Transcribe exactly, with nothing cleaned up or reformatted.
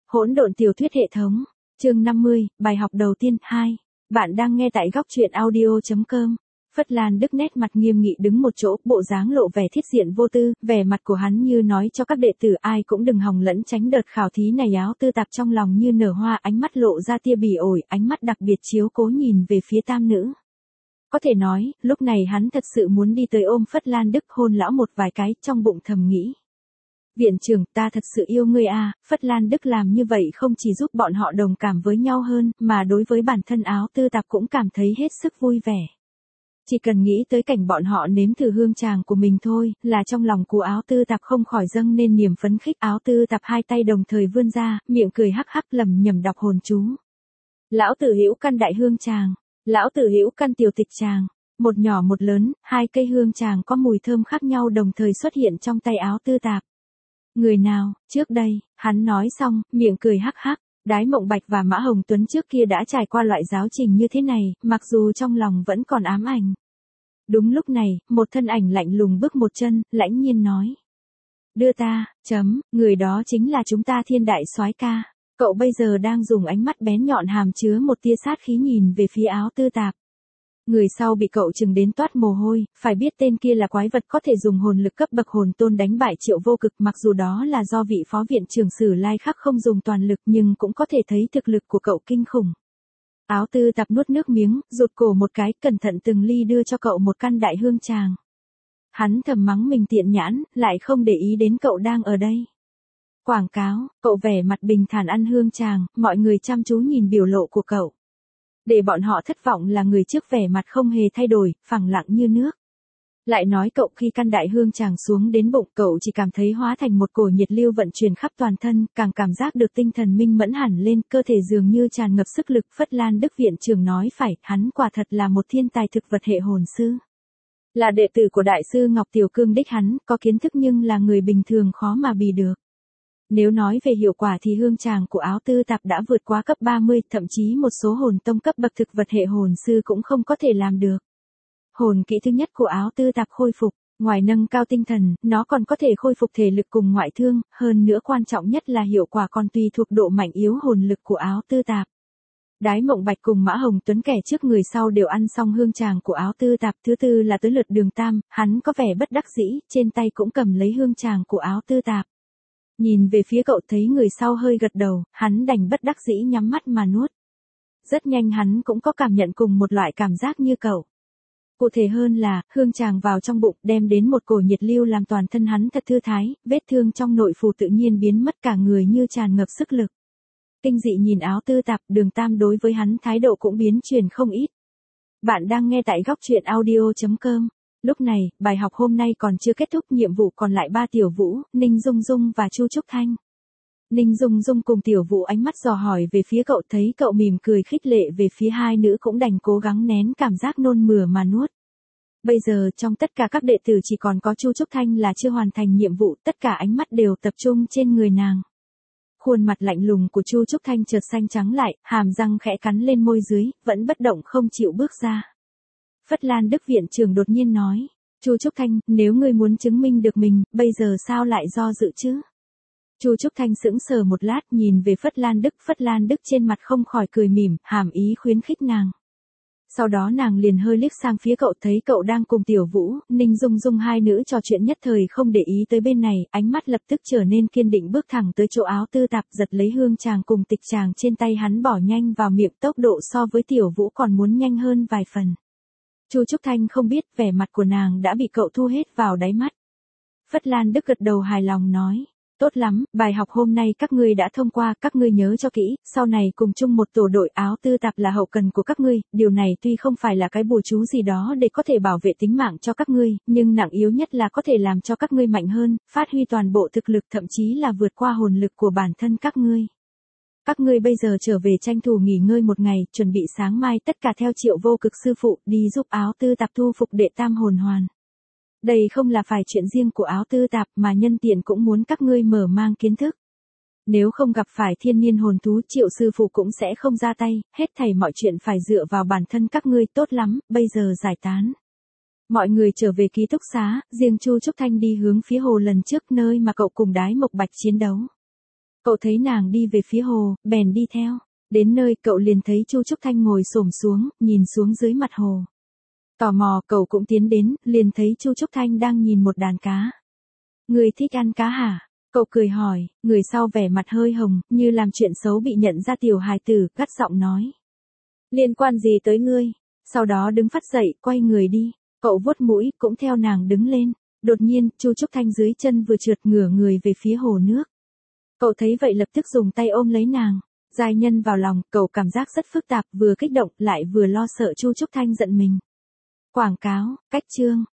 Hỗn độn tiểu thuyết hệ thống, chương năm mươi, bài học đầu tiên, hai. Bạn đang nghe tại góc truyện audio chấm com. Phất Lan Đức nét mặt nghiêm nghị đứng một chỗ, bộ dáng lộ vẻ thiết diện vô tư, vẻ mặt của hắn như nói cho các đệ tử ai cũng đừng hòng lẫn tránh đợt khảo thí này. Áo Tư Tạp trong lòng như nở hoa, ánh mắt lộ ra tia bỉ ổi, ánh mắt đặc biệt chiếu cố nhìn về phía tam nữ. Có thể nói, lúc này hắn thật sự muốn đi tới ôm Phất Lan Đức hôn lão một vài cái, trong bụng thầm nghĩ. Viện trưởng, ta thật sự yêu ngươi à. Phất Lan Đức làm như vậy không chỉ giúp bọn họ đồng cảm với nhau hơn, mà đối với bản thân Áo Tư Tạp cũng cảm thấy hết sức vui vẻ. Chỉ cần nghĩ tới cảnh bọn họ nếm thử hương tràng của mình thôi, là trong lòng của Áo Tư Tạp không khỏi dâng nên niềm phấn khích. Áo Tư Tạp hai tay đồng thời vươn ra, miệng cười hắc hắc lầm nhầm đọc hồn chú. Lão tử hữu căn đại hương tràng, lão tử hữu căn tiểu tịch tràng. Một nhỏ một lớn, hai cây hương tràng có mùi thơm khác nhau đồng thời xuất hiện trong tay Áo Tư Tạp. Người nào, trước đây, hắn nói xong, miệng cười hắc hắc. Đái Mộng Bạch và Mã Hồng Tuấn trước kia đã trải qua loại giáo trình như thế này, mặc dù trong lòng vẫn còn ám ảnh. Đúng lúc này, một thân ảnh lạnh lùng bước một chân, lãnh nhiên nói. Đưa ta, chấm, người đó chính là chúng ta Thiên Đại Soái ca. Cậu bây giờ đang dùng ánh mắt bén nhọn hàm chứa một tia sát khí nhìn về phía Áo Tư Tạp. Người sau bị cậu chừng đến toát mồ hôi, phải biết tên kia là quái vật có thể dùng hồn lực cấp bậc hồn tôn đánh bại Triệu Vô Cực, mặc dù đó là do vị phó viện trưởng Sử Lai Khắc không dùng toàn lực nhưng cũng có thể thấy thực lực của cậu kinh khủng. Áo Tư Tạp nuốt nước miếng, rụt cổ một cái, cẩn thận từng ly đưa cho cậu một căn đại hương tràng. Hắn thầm mắng mình tiện nhãn, lại không để ý đến cậu đang ở đây. Quảng cáo, cậu vẻ mặt bình thản ăn hương tràng, mọi người chăm chú nhìn biểu lộ của cậu. Để bọn họ thất vọng là người trước vẻ mặt không hề thay đổi, phẳng lặng như nước. Lại nói cậu khi căn đại hương tràng xuống đến bụng, cậu chỉ cảm thấy hóa thành một cổ nhiệt lưu vận chuyển khắp toàn thân, càng cảm giác được tinh thần minh mẫn hẳn lên, cơ thể dường như tràn ngập sức lực. Phất Lan Đức viện trưởng nói phải, hắn quả thật là một thiên tài thực vật hệ hồn sư. Là đệ tử của đại sư Ngọc Tiểu Cương đích hắn, có kiến thức nhưng là người bình thường khó mà bì được. Nếu nói về hiệu quả thì hương tràng của Áo Tư Tạp đã vượt quá cấp ba mươi, thậm chí một số hồn tông cấp bậc thực vật hệ hồn sư cũng không có thể làm được. Hồn kỹ thứ nhất của Áo Tư Tạp khôi phục, ngoài nâng cao tinh thần, nó còn có thể khôi phục thể lực cùng ngoại thương, hơn nữa quan trọng nhất là hiệu quả còn tùy thuộc độ mạnh yếu hồn lực của Áo Tư Tạp. Đái Mộng Bạch cùng Mã Hồng Tuấn kẻ trước người sau đều ăn xong hương tràng của Áo Tư Tạp, thứ tư là tới lượt Đường Tam, hắn có vẻ bất đắc dĩ, trên tay cũng cầm lấy hương tràng của Áo Tư Tạp. Nhìn về phía cậu thấy người sau hơi gật đầu, hắn đành bất đắc dĩ nhắm mắt mà nuốt. Rất nhanh hắn cũng có cảm nhận cùng một loại cảm giác như cậu. Cụ thể hơn là, hương tràng vào trong bụng đem đến một cổ nhiệt lưu làm toàn thân hắn thật thư thái, vết thương trong nội phủ tự nhiên biến mất, cả người như tràn ngập sức lực. Kinh dị nhìn Áo Tư Tạp, Đường Tam đối với hắn thái độ cũng biến chuyển không ít. Bạn đang nghe tại góc truyện audio chấm com. Lúc này, bài học hôm nay còn chưa kết thúc, nhiệm vụ còn lại ba Tiểu Vũ, Ninh Dung Dung và Chu Trúc Thanh. Ninh Dung Dung cùng Tiểu Vũ ánh mắt dò hỏi về phía cậu, thấy cậu mỉm cười khích lệ về phía hai nữ cũng đành cố gắng nén cảm giác nôn mửa mà nuốt. Bây giờ trong tất cả các đệ tử chỉ còn có Chu Trúc Thanh là chưa hoàn thành nhiệm vụ, tất cả ánh mắt đều tập trung trên người nàng. Khuôn mặt lạnh lùng của Chu Trúc Thanh chợt xanh trắng lại, hàm răng khẽ cắn lên môi dưới, vẫn bất động không chịu bước ra. Phất Lan Đức viện trưởng đột nhiên nói, Chu Trúc Thanh, nếu ngươi muốn chứng minh được mình, bây giờ sao lại do dự chứ? Chu Trúc Thanh sững sờ một lát nhìn về Phất Lan Đức, Phất Lan Đức trên mặt không khỏi cười mỉm, hàm ý khuyến khích nàng. Sau đó nàng liền hơi liếc sang phía cậu, thấy cậu đang cùng Tiểu Vũ, Ninh Dung Dung hai nữ trò chuyện nhất thời không để ý tới bên này, ánh mắt lập tức trở nên kiên định bước thẳng tới chỗ Áo Tư Tạp, giật lấy hương tràng cùng tịch tràng trên tay hắn bỏ nhanh vào miệng, tốc độ so với Tiểu Vũ còn muốn nhanh hơn vài phần. Chu Trúc Thanh không biết vẻ mặt của nàng đã bị cậu thu hết vào đáy mắt. Phất Lan Đức gật đầu hài lòng nói, tốt lắm, bài học hôm nay các ngươi đã thông qua, các ngươi nhớ cho kỹ, sau này cùng chung một tổ đội. Áo Tư Tạp là hậu cần của các ngươi, điều này tuy không phải là cái bùa chú gì đó để có thể bảo vệ tính mạng cho các ngươi, nhưng nặng yếu nhất là có thể làm cho các ngươi mạnh hơn, phát huy toàn bộ thực lực, thậm chí là vượt qua hồn lực của bản thân các ngươi. Các ngươi bây giờ trở về tranh thủ nghỉ ngơi một ngày, chuẩn bị sáng mai tất cả theo Triệu Vô Cực sư phụ đi giúp Áo Tư Tạp thu phục đệ tam hồn hoàn. Đây không là phải chuyện riêng của Áo Tư Tạp mà nhân tiện cũng muốn các ngươi mở mang kiến thức. Nếu không gặp phải thiên niên hồn thú, Triệu sư phụ cũng sẽ không ra tay, hết thảy mọi chuyện phải dựa vào bản thân các ngươi. Tốt lắm, bây giờ giải tán. Mọi người trở về ký túc xá, riêng Chu Trúc Thanh đi hướng phía hồ lần trước nơi mà cậu cùng Đái Mộc Bạch chiến đấu. Cậu thấy nàng đi về phía hồ, bèn đi theo. Đến nơi cậu liền thấy Chu Trúc Thanh ngồi xổm xuống, nhìn xuống dưới mặt hồ. Tò mò cậu cũng tiến đến, liền thấy Chu Trúc Thanh đang nhìn một đàn cá. Người thích ăn cá hả? Cậu cười hỏi, người sau vẻ mặt hơi hồng, như làm chuyện xấu bị nhận ra tiểu hài tử, gắt giọng nói. Liên quan gì tới ngươi? Sau đó đứng phắt dậy, quay người đi. Cậu vuốt mũi, cũng theo nàng đứng lên. Đột nhiên, Chu Trúc Thanh dưới chân vừa trượt ngửa người về phía hồ nước. Cậu thấy vậy lập tức dùng tay ôm lấy nàng. Giai nhân vào lòng, cậu cảm giác rất phức tạp, vừa kích động, lại vừa lo sợ Chu Trúc Thanh giận mình. Quảng cáo, cách chương.